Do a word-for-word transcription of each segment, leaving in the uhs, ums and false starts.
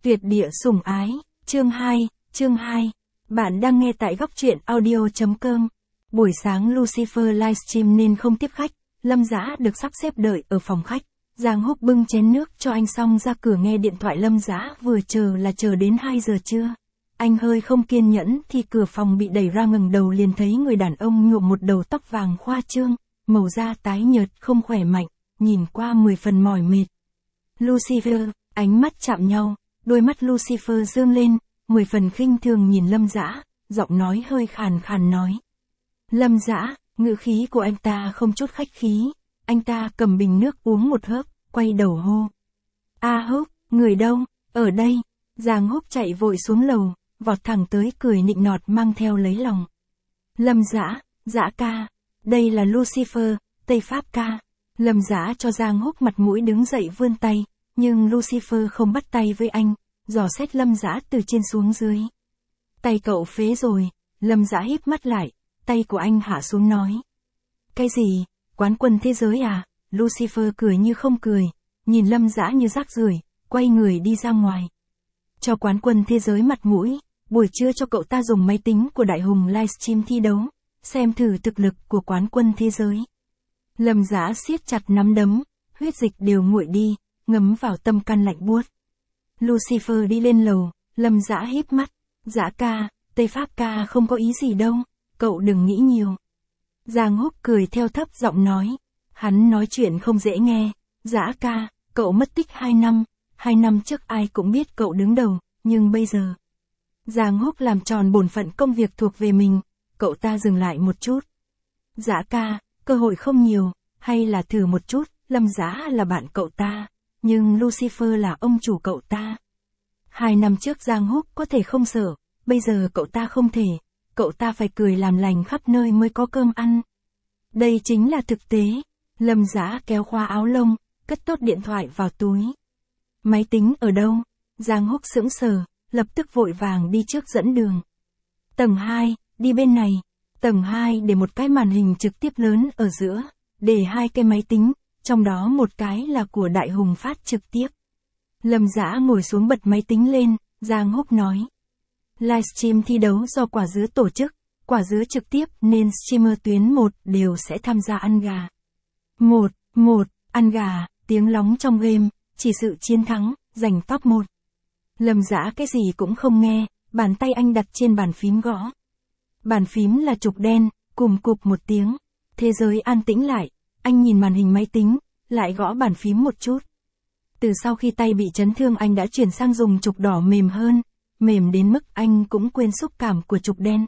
Tuyệt địa sủng ái, chương hai, chương hai. Bạn đang nghe tại góc truyện audio.com. Buổi sáng Lucifer livestream nên không tiếp khách, Lâm Dã được sắp xếp đợi ở phòng khách. Giang Húc bưng chén nước cho anh xong ra cửa nghe điện thoại Lâm Dã vừa chờ là chờ đến hai giờ trưa. Anh hơi không kiên nhẫn thì cửa phòng bị đẩy ra, ngẩng đầu liền thấy người đàn ông nhuộm một đầu tóc vàng khoa trương, màu da tái nhợt không khỏe mạnh, nhìn qua mười phần mỏi mệt. Lucifer, ánh mắt chạm nhau, đôi mắt Lucifer dương lên, mười phần khinh thường nhìn Lâm Dã, giọng nói hơi khàn khàn nói. Lâm Dã, ngữ khí của anh ta không chút khách khí, anh ta cầm bình nước uống một hớp, quay đầu hô. A Húc, người đâu, ở đây. Giang Húc chạy vội xuống lầu, vọt thẳng tới cười nịnh nọt mang theo lấy lòng. Lâm Dã, Dã ca, đây là Lucifer, Tây Pháp ca. Lâm Dã cho Giang Húc mặt mũi đứng dậy vươn tay, nhưng Lucifer không bắt tay với anh, dò xét Lâm Dã từ trên xuống dưới. Tay cậu phế rồi. Lâm Dã híp mắt lại, tay của anh hạ xuống nói. Cái gì, quán quân thế giới à? Lucifer cười như không cười, nhìn Lâm Dã như rác rưởi, quay người đi ra ngoài. Cho quán quân thế giới mặt mũi, buổi trưa cho cậu ta dùng máy tính của Đại Hùng livestream thi đấu, xem thử thực lực của quán quân thế giới. Lâm Dã siết chặt nắm đấm, huyết dịch đều nguội đi, ngấm vào tâm can lạnh buốt. Lucifer đi lên lầu, Lâm Dã híp mắt. Dã ca, Tây Pháp ca không có ý gì đâu, cậu đừng nghĩ nhiều. Giang Húc cười theo thấp giọng nói. Hắn nói chuyện không dễ nghe. Dã ca, cậu mất tích hai năm, hai năm trước ai cũng biết cậu đứng đầu, nhưng bây giờ. Giang Húc làm tròn bổn phận công việc thuộc về mình, cậu ta dừng lại một chút. Dã ca, cơ hội không nhiều, hay là thử một chút. Lâm Dã là bạn cậu ta, nhưng Lucifer là ông chủ cậu ta. Hai năm trước Giang Húc có thể không sợ, bây giờ cậu ta không thể, cậu ta phải cười làm lành khắp nơi mới có cơm ăn. Đây chính là thực tế. Lâm Dã kéo khóa áo lông, cất tốt điện thoại vào túi. Máy tính ở đâu? Giang Húc sững sờ, lập tức vội vàng đi trước dẫn đường. Tầng hai, đi bên này. Tầng hai để một cái màn hình trực tiếp lớn ở giữa, để hai cái máy tính, trong đó một cái là của Đại Hùng phát trực tiếp. Lâm Dã ngồi xuống bật máy tính lên, Giang Húc nói. Livestream thi đấu do quả dứa tổ chức, quả dứa trực tiếp nên streamer tuyến một đều sẽ tham gia ăn gà. Một, một, ăn gà, tiếng lóng trong game, chỉ sự chiến thắng, giành top một. Lâm Dã cái gì cũng không nghe, bàn tay anh đặt trên bàn phím gõ. Bàn phím là trục đen, cùm cụp một tiếng. Thế giới an tĩnh lại, anh nhìn màn hình máy tính, lại gõ bàn phím một chút. Từ sau khi tay bị chấn thương anh đã chuyển sang dùng trục đỏ mềm hơn, mềm đến mức anh cũng quên xúc cảm của trục đen.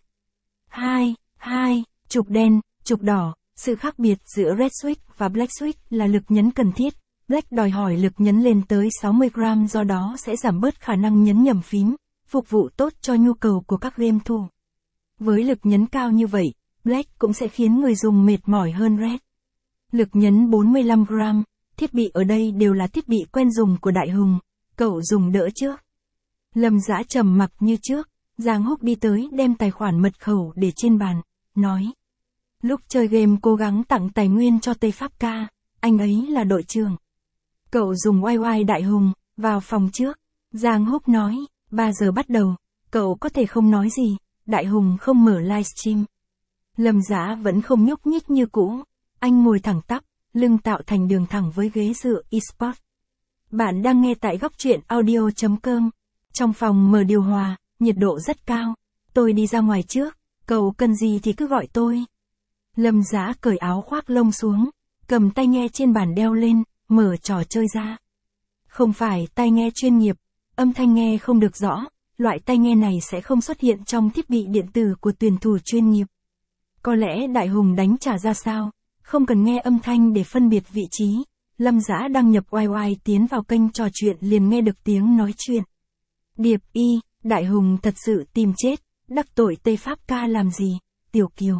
Hai, hai, trục đen, trục đỏ, sự khác biệt giữa Red Switch và Black Switch là lực nhấn cần thiết. Black đòi hỏi lực nhấn lên tới sáu mươi gam, do đó sẽ giảm bớt khả năng nhấn nhầm phím, phục vụ tốt cho nhu cầu của các game thủ. Với lực nhấn cao như vậy, Black cũng sẽ khiến người dùng mệt mỏi hơn Red. Lực nhấn bốn mươi lăm gam, thiết bị ở đây đều là thiết bị quen dùng của Đại Hùng, cậu dùng đỡ trước. Lâm Dã trầm mặc như trước, Giang Húc đi tới đem tài khoản mật khẩu để trên bàn, nói. Lúc chơi game cố gắng tặng tài nguyên cho Tây Pháp ca, anh ấy là đội trưởng. Cậu dùng wifi Đại Hùng, vào phòng trước. Giang Húc nói, ba giờ bắt đầu, cậu có thể không nói gì, Đại Hùng không mở livestream. Lâm Dã vẫn không nhúc nhích như cũ, anh ngồi thẳng tắp, lưng tạo thành đường thẳng với ghế dựa eSport. Bạn đang nghe tại góc truyện audio.com. Trong phòng mở điều hòa, nhiệt độ rất cao. Tôi đi ra ngoài trước, cậu cần gì thì cứ gọi tôi. Lâm Dã cởi áo khoác lông xuống, cầm tai nghe trên bàn đeo lên, mở trò chơi ra. Không phải tai nghe chuyên nghiệp, âm thanh nghe không được rõ, loại tai nghe này sẽ không xuất hiện trong thiết bị điện tử của tuyển thủ chuyên nghiệp. Có lẽ Đại Hùng đánh trả ra sao, không cần nghe âm thanh để phân biệt vị trí. Lâm Dã đăng nhập wifi tiến vào kênh trò chuyện liền nghe được tiếng nói chuyện. Điệp y, Đại Hùng thật sự tìm chết, đắc tội Tây Pháp ca làm gì, Tiểu Kiều.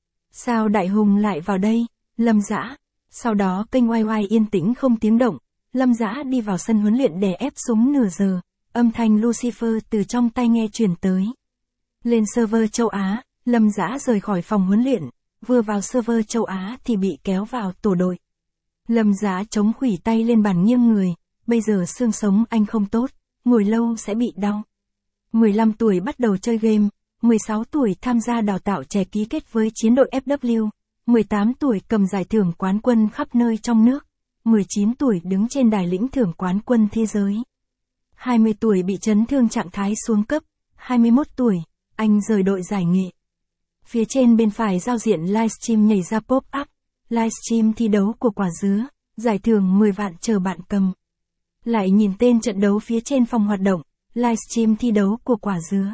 Sao Đại Hùng lại vào đây, Lâm Dã. Sau đó kênh wifi yên tĩnh không tiếng động, Lâm Dã đi vào sân huấn luyện đè ép súng nửa giờ, âm thanh Lucifer từ trong tai nghe truyền tới. Lên server châu Á, Lâm Dã rời khỏi phòng huấn luyện, vừa vào server châu Á thì bị kéo vào tổ đội. Lâm Dã chống khuỷu tay lên bàn nghiêng người, bây giờ xương sống anh không tốt, ngồi lâu sẽ bị đau. mười lăm tuổi bắt đầu chơi game, mười sáu tuổi tham gia đào tạo trẻ ký kết với chiến đội ép vê kép, mười tám tuổi cầm giải thưởng quán quân khắp nơi trong nước, mười chín tuổi đứng trên đài lĩnh thưởng quán quân thế giới. hai mươi tuổi bị chấn thương trạng thái xuống cấp, hai mươi mốt tuổi, anh rời đội giải nghệ. Phía trên bên phải giao diện livestream nhảy ra pop-up, livestream thi đấu của quả dứa, giải thưởng mười vạn chờ bạn cầm. Lại nhìn tên trận đấu phía trên phòng hoạt động, livestream thi đấu của quả dứa.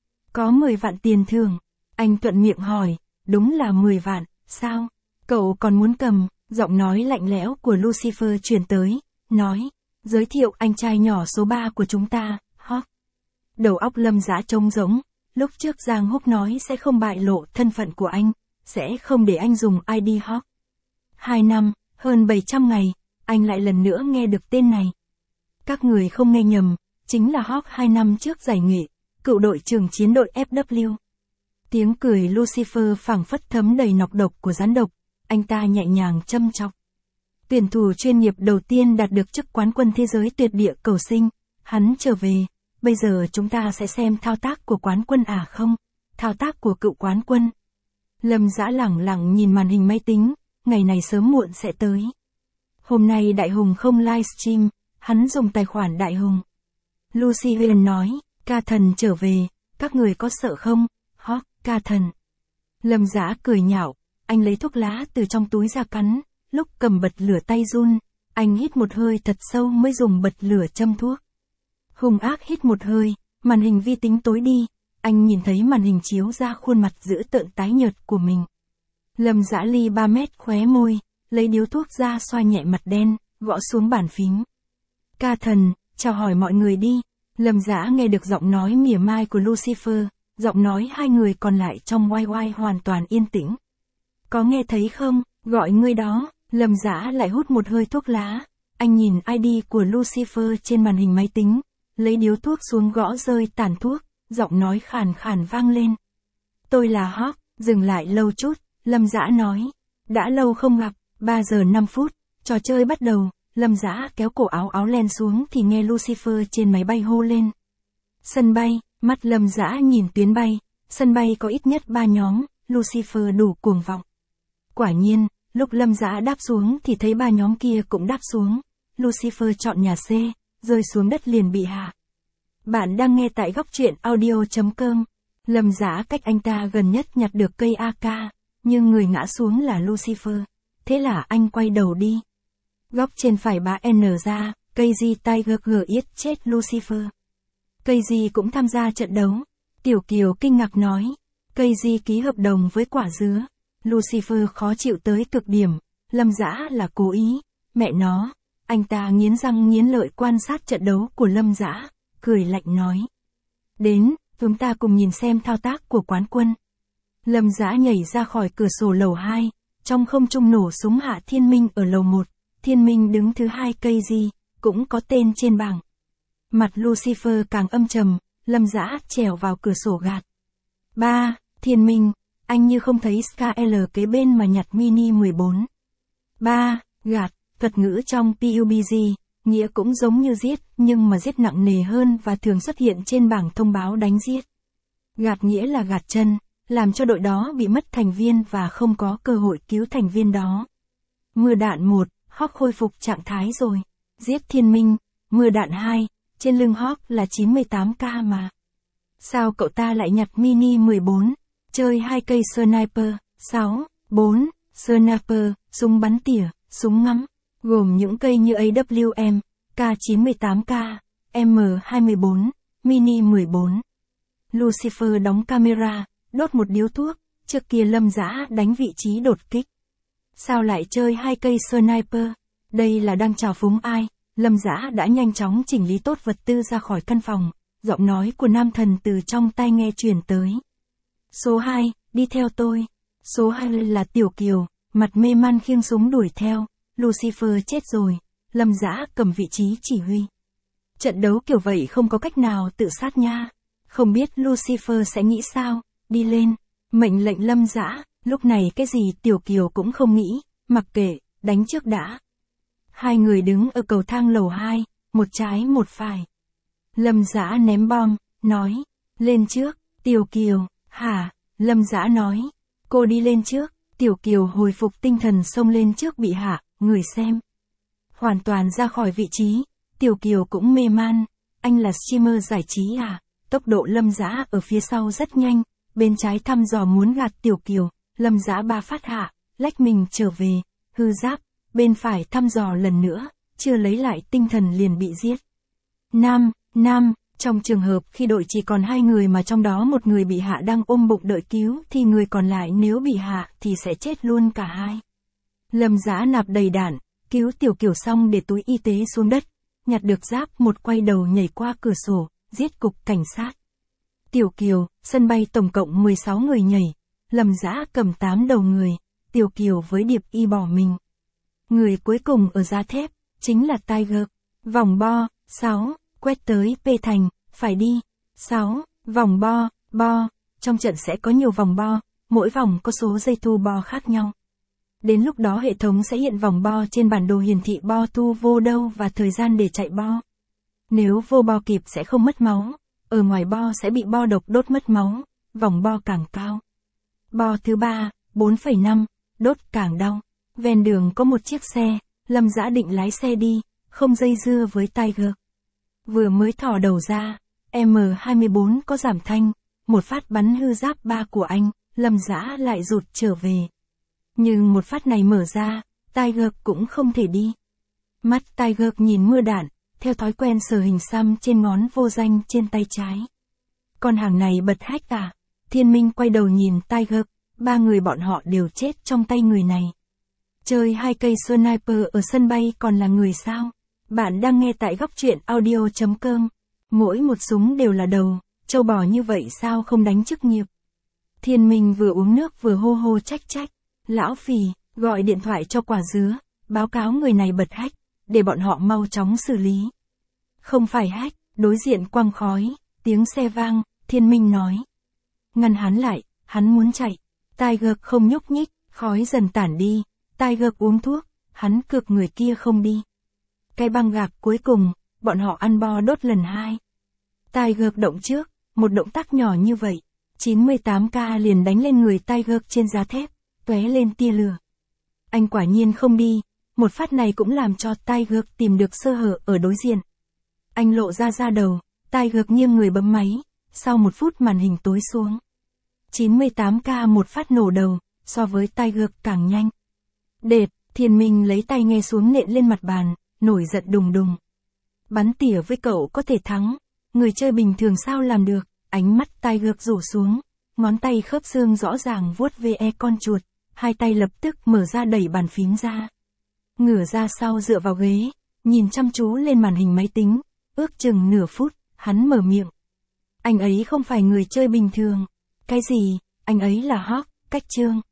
Có mười vạn tiền thưởng, anh thuận miệng hỏi, đúng là mười vạn, sao? Cậu còn muốn cầm, giọng nói lạnh lẽo của Lucifer truyền tới, nói, giới thiệu anh trai nhỏ số ba của chúng ta, Hawk. Đầu óc Lâm Dã trống rỗng, lúc trước Giang Húc nói sẽ không bại lộ thân phận của anh, sẽ không để anh dùng i đê Hawk. Hai năm, hơn bảy trăm ngày, anh lại lần nữa nghe được tên này. Các người không nghe nhầm, chính là Hawk hai năm trước giải nghệ, cựu đội trưởng chiến đội ép vê kép. Tiếng cười Lucifer phảng phất thấm đầy nọc độc của rắn độc, anh ta nhẹ nhàng châm chọc. Tuyển thủ chuyên nghiệp đầu tiên đạt được chức quán quân thế giới tuyệt địa cầu sinh, hắn trở về, bây giờ chúng ta sẽ xem thao tác của quán quân à không, thao tác của cựu quán quân. Lâm Dã lẳng lặng nhìn màn hình máy tính, ngày này sớm muộn sẽ tới. Hôm nay Đại Hùng không livestream, hắn dùng tài khoản Đại Hùng. Lucy Huyền nói, ca thần trở về, các người có sợ không? Hawk, ca thần. Lâm Dã cười nhạo, anh lấy thuốc lá từ trong túi ra cắn, lúc cầm bật lửa tay run, anh hít một hơi thật sâu mới dùng bật lửa châm thuốc. Hung ác hít một hơi, màn hình vi tính tối đi, anh nhìn thấy màn hình chiếu ra khuôn mặt dữ tợn tái nhợt của mình. Lâm Dã ly ba mét khóe môi, lấy điếu thuốc ra xoa nhẹ mặt đen, gõ xuống bàn phím. Ca thần, chào hỏi mọi người đi. Lâm Dã nghe được giọng nói mỉa mai của Lucifer, giọng nói hai người còn lại trong oai oai hoàn toàn yên tĩnh. Có nghe thấy không, gọi ngươi đó. Lâm Dã lại hút một hơi thuốc lá, anh nhìn i đê của Lucifer trên màn hình máy tính, lấy điếu thuốc xuống gõ rơi tàn thuốc, giọng nói khàn khàn vang lên. Tôi là Hawk, dừng lại lâu chút, Lâm Dã nói. Đã lâu không gặp, ba giờ năm phút, trò chơi bắt đầu, Lâm Dã kéo cổ áo áo len xuống thì nghe Lucifer trên máy bay hô lên. Sân bay, mắt Lâm Dã nhìn tuyến bay, sân bay có ít nhất ba nhóm, Lucifer đủ cuồng vọng. Quả nhiên, lúc Lâm Dã đáp xuống thì thấy ba nhóm kia cũng đáp xuống, Lucifer chọn nhà C, rơi xuống đất liền bị hạ. Bạn đang nghe tại góc truyện audio chấm com. Lâm Dã cách anh ta gần nhất nhặt được cây a ca, nhưng người ngã xuống là Lucifer. Thế là anh quay đầu đi. Góc trên phải bá N ra, cây G Tiger G yết chết Lucifer. Cây G cũng tham gia trận đấu. Tiểu Kiều kinh ngạc nói. Cây G ký hợp đồng với quả dứa. Lucifer khó chịu tới cực điểm. Lâm Dã là cố ý. Mẹ nó. Anh ta nghiến răng nghiến lợi quan sát trận đấu của Lâm Dã, cười lạnh nói. Đến, chúng ta cùng nhìn xem thao tác của quán quân. Lâm Dã nhảy ra khỏi cửa sổ lầu hai, trong không trung nổ súng hạ Thiên Minh ở lầu một, Thiên Minh đứng thứ hai cây gì, cũng có tên trên bảng. Mặt Lucifer càng âm trầm, Lâm Dã trèo vào cửa sổ gạt. Ba, Thiên Minh, anh như không thấy Sky L kế bên mà nhặt mini mười bốn. Ba, gạt, thuật ngữ trong pê u bê giê, nghĩa cũng giống như giết, nhưng mà giết nặng nề hơn và thường xuất hiện trên bảng thông báo đánh giết. Gạt nghĩa là gạt chân, làm cho đội đó bị mất thành viên và không có cơ hội cứu thành viên đó. Mưa đạn một, Hawk khôi phục trạng thái rồi. Giết Thiên Minh, mưa đạn hai, trên lưng Hawk là chín mươi tám k mà. Sao cậu ta lại nhặt mini mười bốn, chơi hai cây sniper, sáu, bốn, sniper, súng bắn tỉa, súng ngắm, gồm những cây như a vê em, K chín mươi tám k, M hai mươi bốn, mini mười bốn. Lucifer đóng camera, đốt một điếu thuốc, trước kia Lâm Dã đánh vị trí đột kích. Sao lại chơi hai cây sniper? Đây là đang chào phúng ai? Lâm Dã đã nhanh chóng chỉnh lý tốt vật tư ra khỏi căn phòng, giọng nói của nam thần từ trong tai nghe truyền tới. Số hai, đi theo tôi. Số hai là Tiểu Kiều, mặt mê man khiêng súng đuổi theo. Lucifer chết rồi, Lâm Dã cầm vị trí chỉ huy. Trận đấu kiểu vậy không có cách nào tự sát nha. Không biết Lucifer sẽ nghĩ sao, đi lên, mệnh lệnh Lâm Dã, lúc này cái gì Tiểu Kiều cũng không nghĩ, mặc kệ, đánh trước đã. Hai người đứng ở cầu thang lầu hai, một trái một phải. Lâm Dã ném bom, nói, lên trước, Tiểu Kiều, hả, Lâm Dã nói, cô đi lên trước, Tiểu Kiều hồi phục tinh thần xông lên trước bị hạ, người xem. Hoàn toàn ra khỏi vị trí, Tiểu Kiều cũng mê man, anh là streamer giải trí à, tốc độ Lâm Dã ở phía sau rất nhanh, bên trái thăm dò muốn gạt Tiểu Kiều, Lâm Dã ba phát hạ, lách mình trở về, hư giáp, bên phải thăm dò lần nữa, chưa lấy lại tinh thần liền bị giết. Nam, Nam, trong trường hợp khi đội chỉ còn hai người mà trong đó một người bị hạ đang ôm bụng đợi cứu thì người còn lại nếu bị hạ thì sẽ chết luôn cả hai. Lâm Dã nạp đầy đạn, cứu Tiểu Kiều xong để túi y tế xuống đất, nhặt được giáp một quay đầu nhảy qua cửa sổ, giết cục cảnh sát. Tiểu Kiều, sân bay tổng cộng mười sáu người nhảy, Lâm Dã cầm tám đầu người, Tiểu Kiều với Điệp Y bỏ mình. Người cuối cùng ở giá thép, chính là Tiger. Vòng bo, sáu, quét tới P thành, phải đi. sáu, vòng bo, bo, trong trận sẽ có nhiều vòng bo, mỗi vòng có số giây thu bo khác nhau. Đến lúc đó hệ thống sẽ hiện vòng bo trên bản đồ hiển thị bo thu vô đâu và thời gian để chạy bo. Nếu vô bo kịp sẽ không mất máu, ở ngoài bo sẽ bị bo độc đốt mất máu, vòng bo càng cao. Bo thứ ba, bốn phẩy năm, đốt càng đau. Ven đường có một chiếc xe, Lâm Dã định lái xe đi, không dây dưa với Tiger. Vừa mới thò đầu ra, M hai mươi bốn có giảm thanh, một phát bắn hư giáp ba của anh, Lâm Dã lại rụt trở về. Nhưng một phát này mở ra, Tiger cũng không thể đi. Mắt Tiger nhìn mưa đạn, theo thói quen sờ hình xăm trên ngón vô danh trên tay trái. Con hàng này bật hack à? Thiên Minh quay đầu nhìn Tiger, ba người bọn họ đều chết trong tay người này. Chơi hai cây sniper ở sân bay còn là người sao? Bạn đang nghe tại góc truyện audio chấm com. Mỗi một súng đều là đầu, châu bò như vậy sao không đánh chức nghiệp? Thiên Minh vừa uống nước vừa hô hô trách trách. Lão Phì, gọi điện thoại cho Quả Dứa, báo cáo người này bật hack, để bọn họ mau chóng xử lý. Không phải hack, đối diện quăng khói, tiếng xe vang, Thiên Minh nói. Ngăn hắn lại, hắn muốn chạy. Tiger không nhúc nhích, khói dần tản đi. Tiger uống thuốc, hắn cược người kia không đi. Cái băng gạc cuối cùng, bọn họ ăn bo đốt lần hai. Tiger động trước, một động tác nhỏ như vậy, chín mươi tám k liền đánh lên người Tiger trên giá thép, tóe lên tia lửa. Anh quả nhiên không đi, một phát này cũng làm cho Tiger tìm được sơ hở ở đối diện. Anh lộ ra ra đầu, Tiger nghiêng người bấm máy, sau một phút màn hình tối xuống. chín mươi tám k một phát nổ đầu, so với Tiger càng nhanh. Đệt, Thiên Minh lấy tay nghe xuống nện lên mặt bàn, nổi giận đùng đùng. Bắn tỉa với cậu có thể thắng, người chơi bình thường sao làm được, ánh mắt Tiger rủ xuống, ngón tay khớp xương rõ ràng vuốt ve con chuột, hai tay lập tức mở ra đẩy bàn phím ra. Ngửa ra sau dựa vào ghế, nhìn chăm chú lên màn hình máy tính, ước chừng nửa phút, hắn mở miệng. Anh ấy không phải người chơi bình thường. Cái gì, anh ấy là Hawk, cách chương.